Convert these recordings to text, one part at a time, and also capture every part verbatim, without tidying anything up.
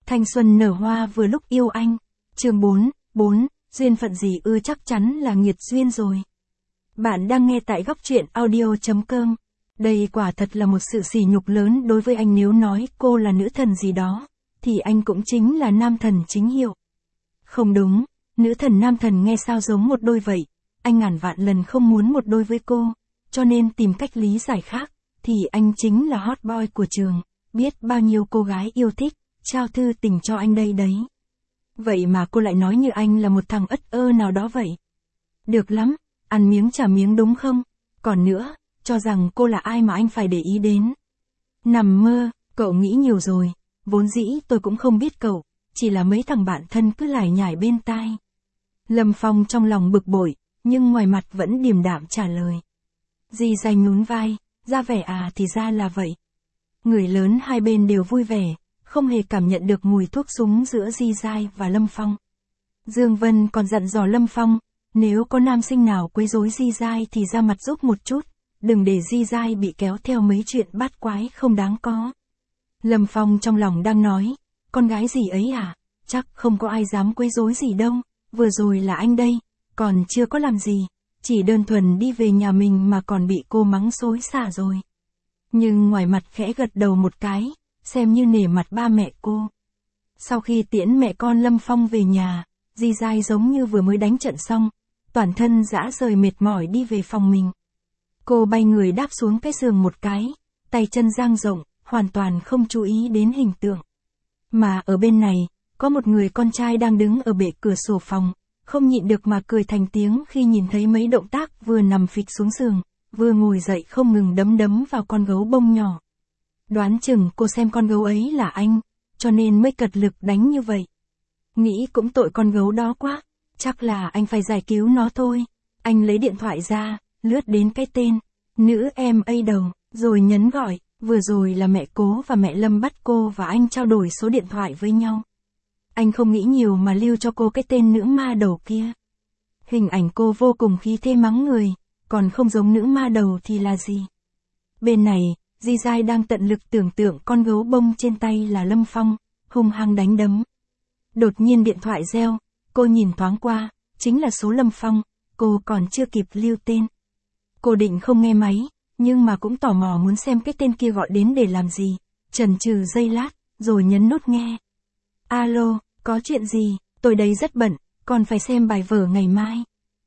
Thanh xuân nở hoa vừa lúc yêu anh. Chương bốn, bốn, duyên phận gì ư, chắc chắn là nghiệt duyên rồi. Bạn đang nghe tại góc truyện audio chấm com. Đây quả thật là một sự sỉ nhục lớn đối với anh, nếu nói cô là nữ thần gì đó, thì anh cũng chính là nam thần chính hiệu. Không đúng, nữ thần nam thần nghe sao giống một đôi vậy, anh ngàn vạn lần không muốn một đôi với cô, cho nên tìm cách lý giải khác, thì anh chính là hot boy của trường, biết bao nhiêu cô gái yêu thích, trao thư tình cho anh đây đấy. Vậy mà cô lại nói như anh là một thằng ất ơ nào đó vậy. Được lắm, ăn miếng trả miếng đúng không? Còn nữa, cho rằng cô là ai mà anh phải để ý đến. Nằm mơ, cậu nghĩ nhiều rồi, vốn dĩ tôi cũng không biết cậu, chỉ là mấy thằng bạn thân cứ lải nhải bên tai. Lâm Phong trong lòng bực bội, nhưng ngoài mặt vẫn điềm đạm trả lời. Di Dai nhún vai, ra vẻ à thì ra là vậy. Người lớn hai bên đều vui vẻ, không hề cảm nhận được mùi thuốc súng giữa Di Dai và Lâm Phong. Dương Vân còn dặn dò Lâm Phong, nếu có nam sinh nào quấy rối Di Dai thì ra mặt giúp một chút, đừng để Di Dai bị kéo theo mấy chuyện bát quái không đáng có. Lâm Phong trong lòng đang nói, con gái gì ấy à, chắc không có ai dám quấy rối gì đâu, vừa rồi là anh đây, còn chưa có làm gì, chỉ đơn thuần đi về nhà mình mà còn bị cô mắng xối xả rồi. Nhưng ngoài mặt khẽ gật đầu một cái, xem như nể mặt ba mẹ cô. Sau khi tiễn mẹ con Lâm Phong về nhà, Di Dai giống như vừa mới đánh trận xong, toàn thân rã rời mệt mỏi đi về phòng mình. Cô bay người đáp xuống cái giường một cái, tay chân dang rộng, hoàn toàn không chú ý đến hình tượng. Mà ở bên này, có một người con trai đang đứng ở bệ cửa sổ phòng, không nhịn được mà cười thành tiếng khi nhìn thấy mấy động tác vừa nằm phịch xuống giường, vừa ngồi dậy không ngừng đấm đấm vào con gấu bông nhỏ. Đoán chừng cô xem con gấu ấy là anh, cho nên mới cật lực đánh như vậy. Nghĩ cũng tội con gấu đó quá, chắc là anh phải giải cứu nó thôi. Anh lấy điện thoại ra, lướt đến cái tên, nữ em A đầu, rồi nhấn gọi, vừa rồi là mẹ Cố và mẹ Lâm bắt cô và anh trao đổi số điện thoại với nhau. Anh không nghĩ nhiều mà lưu cho cô cái tên nữ ma đầu kia. Hình ảnh cô vô cùng khí thế mắng người, còn không giống nữ ma đầu thì là gì? Bên này, Di Dai đang tận lực tưởng tượng con gấu bông trên tay là Lâm Phong, hung hăng đánh đấm. Đột nhiên điện thoại reo, cô nhìn thoáng qua, chính là số Lâm Phong, cô còn chưa kịp lưu tên. Cô định không nghe máy, nhưng mà cũng tò mò muốn xem cái tên kia gọi đến để làm gì, chần chừ giây lát, rồi nhấn nút nghe. Alo, có chuyện gì, tôi đây rất bận, còn phải xem bài vở ngày mai.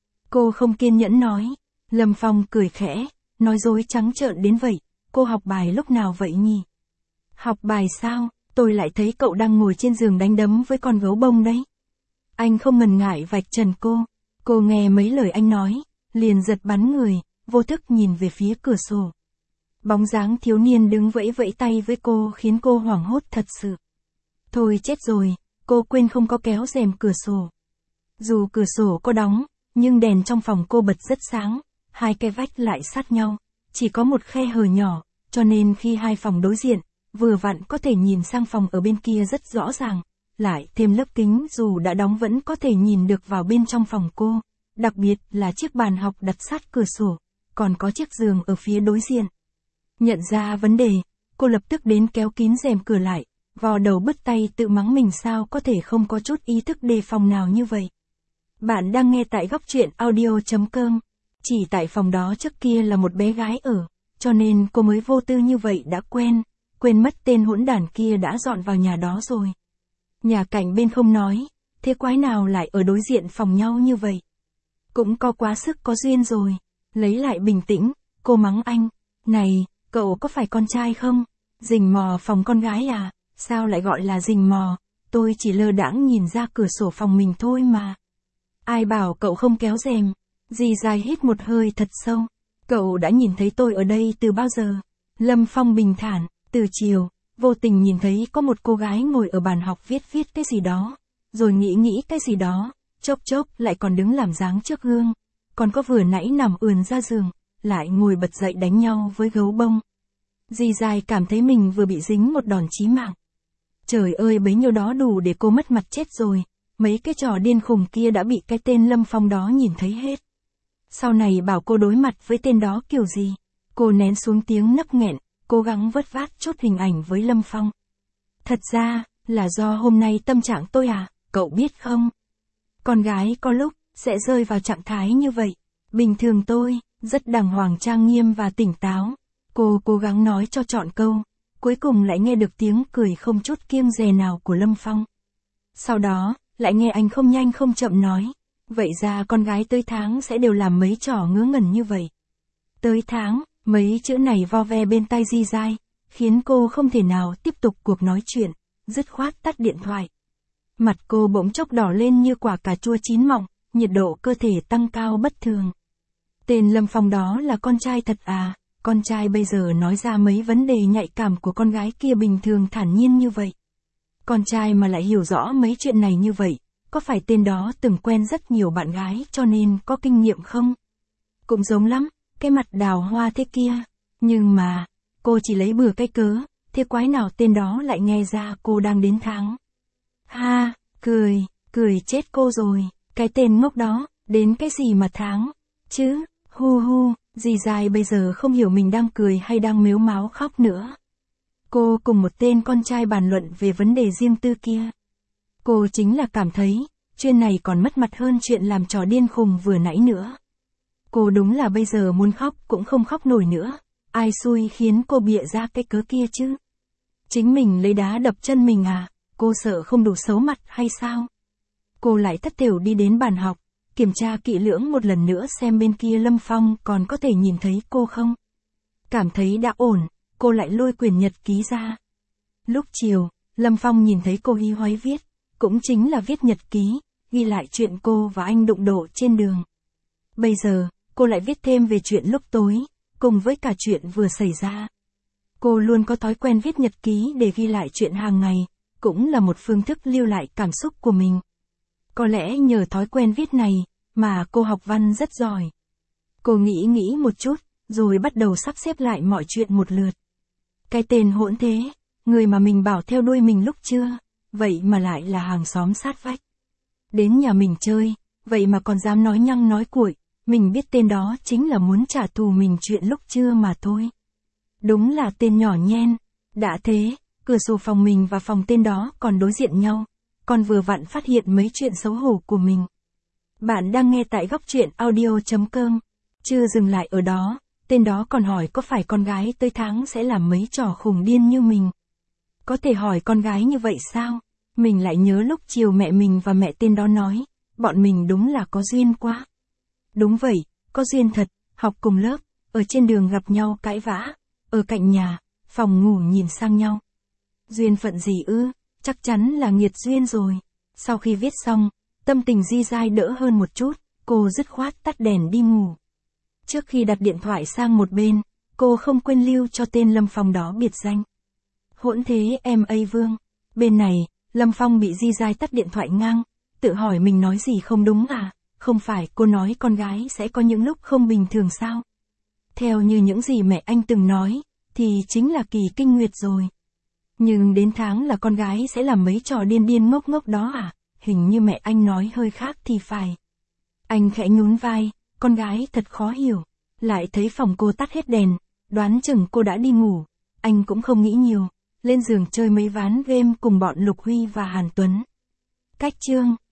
Cô không kiên nhẫn nói. Lâm Phong cười khẽ, nói dối trắng trợn đến vậy, cô học bài lúc nào vậy nhỉ? Học bài sao, tôi lại thấy cậu đang ngồi trên giường đánh đấm với con gấu bông đấy. Anh không ngần ngại vạch trần cô, cô nghe mấy lời anh nói, liền giật bắn người, vô thức nhìn về phía cửa sổ. Bóng dáng thiếu niên đứng vẫy vẫy tay với cô khiến cô hoảng hốt thật sự. Thôi chết rồi, cô quên không có kéo rèm cửa sổ. Dù cửa sổ có đóng, nhưng đèn trong phòng cô bật rất sáng, hai cái vách lại sát nhau, chỉ có một khe hở nhỏ, cho nên khi hai phòng đối diện, vừa vặn có thể nhìn sang phòng ở bên kia rất rõ ràng, lại thêm lớp kính dù đã đóng vẫn có thể nhìn được vào bên trong phòng cô, đặc biệt là chiếc bàn học đặt sát cửa sổ, còn có chiếc giường ở phía đối diện. Nhận ra vấn đề, cô lập tức đến kéo kín rèm cửa lại, vò đầu bứt tay tự mắng mình sao có thể không có chút ý thức đề phòng nào như vậy. Bạn đang nghe tại góc truyện audio chấm com. Chỉ tại phòng đó trước kia là một bé gái ở, cho nên cô mới vô tư như vậy đã quen, quên mất tên hỗn đản kia đã dọn vào nhà đó rồi. Nhà cạnh bên không nói, thế quái nào lại ở đối diện phòng nhau như vậy? Cũng có quá sức có duyên rồi. Lấy lại bình tĩnh, cô mắng anh, này, cậu có phải con trai không? Rình mò phòng con gái à? Sao lại gọi là rình mò? Tôi chỉ lơ đãng nhìn ra cửa sổ phòng mình thôi mà. Ai bảo cậu không kéo rèm? Di Dai hít một hơi thật sâu. Cậu đã nhìn thấy tôi ở đây từ bao giờ? Lâm Phong bình thản, từ chiều, vô tình nhìn thấy có một cô gái ngồi ở bàn học viết viết cái gì đó, rồi nghĩ nghĩ cái gì đó, chốc chốc lại còn đứng làm dáng trước gương, còn có vừa nãy nằm ườn ra giường, lại ngồi bật dậy đánh nhau với gấu bông. Di Dai cảm thấy mình vừa bị dính một đòn chí mạng. Trời ơi, bấy nhiêu đó đủ để cô mất mặt chết rồi, mấy cái trò điên khùng kia đã bị cái tên Lâm Phong đó nhìn thấy hết. Sau này bảo cô đối mặt với tên đó kiểu gì? Cô nén xuống tiếng nấc nghẹn, cố gắng vớt vát chút hình ảnh với Lâm Phong. Thật ra, là do hôm nay tâm trạng tôi à, cậu biết không? Con gái có lúc, sẽ rơi vào trạng thái như vậy. Bình thường tôi, rất đàng hoàng trang nghiêm và tỉnh táo. Cô cố gắng nói cho trọn câu, cuối cùng lại nghe được tiếng cười không chút kiêng dè nào của Lâm Phong. Sau đó, lại nghe anh không nhanh không chậm nói, vậy ra con gái tới tháng sẽ đều làm mấy trò ngớ ngẩn như vậy. Tới tháng, mấy chữ này vo ve bên tai Di Dai, khiến cô không thể nào tiếp tục cuộc nói chuyện, dứt khoát tắt điện thoại. Mặt cô bỗng chốc đỏ lên như quả cà chua chín mọng, nhiệt độ cơ thể tăng cao bất thường. Tên Lâm Phong đó là con trai thật à, con trai bây giờ nói ra mấy vấn đề nhạy cảm của con gái kia bình thường thản nhiên như vậy. Con trai mà lại hiểu rõ mấy chuyện này như vậy, có phải tên đó từng quen rất nhiều bạn gái cho nên có kinh nghiệm không? Cũng giống lắm, cái mặt đào hoa thế kia. Nhưng mà, cô chỉ lấy bừa cái cớ, thế quái nào tên đó lại nghe ra cô đang đến tháng. Ha, cười, cười chết cô rồi, cái tên ngốc đó, đến cái gì mà tháng, chứ, hu hu, Di Dai bây giờ không hiểu mình đang cười hay đang mếu máo khóc nữa. Cô cùng một tên con trai bàn luận về vấn đề riêng tư kia. Cô chính là cảm thấy, chuyện này còn mất mặt hơn chuyện làm trò điên khùng vừa nãy nữa. Cô đúng là bây giờ muốn khóc cũng không khóc nổi nữa, ai xui khiến cô bịa ra cái cớ kia chứ. Chính mình lấy đá đập chân mình à, cô sợ không đủ xấu mặt hay sao? Cô lại thất thểu đi đến bàn học, kiểm tra kỹ lưỡng một lần nữa xem bên kia Lâm Phong còn có thể nhìn thấy cô không. Cảm thấy đã ổn, cô lại lôi quyển nhật ký ra. Lúc chiều, Lâm Phong nhìn thấy cô hí hoáy viết, cũng chính là viết nhật ký, ghi lại chuyện cô và anh đụng độ trên đường. Bây giờ, cô lại viết thêm về chuyện lúc tối, cùng với cả chuyện vừa xảy ra. Cô luôn có thói quen viết nhật ký để ghi lại chuyện hàng ngày, cũng là một phương thức lưu lại cảm xúc của mình. Có lẽ nhờ thói quen viết này, mà cô học văn rất giỏi. Cô nghĩ nghĩ một chút, rồi bắt đầu sắp xếp lại mọi chuyện một lượt. Cái tên hỗn thế, người mà mình bảo theo đuôi mình lúc trưa, vậy mà lại là hàng xóm sát vách. Đến nhà mình chơi, vậy mà còn dám nói nhăng nói cuội, mình biết tên đó chính là muốn trả thù mình chuyện lúc trưa mà thôi. Đúng là tên nhỏ nhen. Đã thế, cửa sổ phòng mình và phòng tên đó còn đối diện nhau, còn vừa vặn phát hiện mấy chuyện xấu hổ của mình. Bạn đang nghe tại góc truyện audio chấm com. Chưa dừng lại ở đó, tên đó còn hỏi có phải con gái tới tháng sẽ làm mấy trò khùng điên như mình. Có thể hỏi con gái như vậy sao? Mình lại nhớ lúc chiều mẹ mình và mẹ tên đó nói, bọn mình đúng là có duyên quá. Đúng vậy, có duyên thật, học cùng lớp, ở trên đường gặp nhau cãi vã, ở cạnh nhà, phòng ngủ nhìn sang nhau. Duyên phận gì ư, chắc chắn là nghiệt duyên rồi. Sau khi viết xong, tâm tình Di Dai đỡ hơn một chút, cô dứt khoát tắt đèn đi ngủ. Trước khi đặt điện thoại sang một bên, cô không quên lưu cho tên Lâm Phong đó biệt danh. Hỗn thế em A Vương. Bên này, Lâm Phong bị Di Dai tắt điện thoại ngang, tự hỏi mình nói gì không đúng à, không phải cô nói con gái sẽ có những lúc không bình thường sao? Theo như những gì mẹ anh từng nói, thì chính là kỳ kinh nguyệt rồi. Nhưng đến tháng là con gái sẽ làm mấy trò điên điên ngốc ngốc đó à, hình như mẹ anh nói hơi khác thì phải. Anh khẽ nhún vai, con gái thật khó hiểu, lại thấy phòng cô tắt hết đèn, đoán chừng cô đã đi ngủ, anh cũng không nghĩ nhiều, lên giường chơi mấy ván game cùng bọn Lục Huy và Hàn Tuấn. Cách chương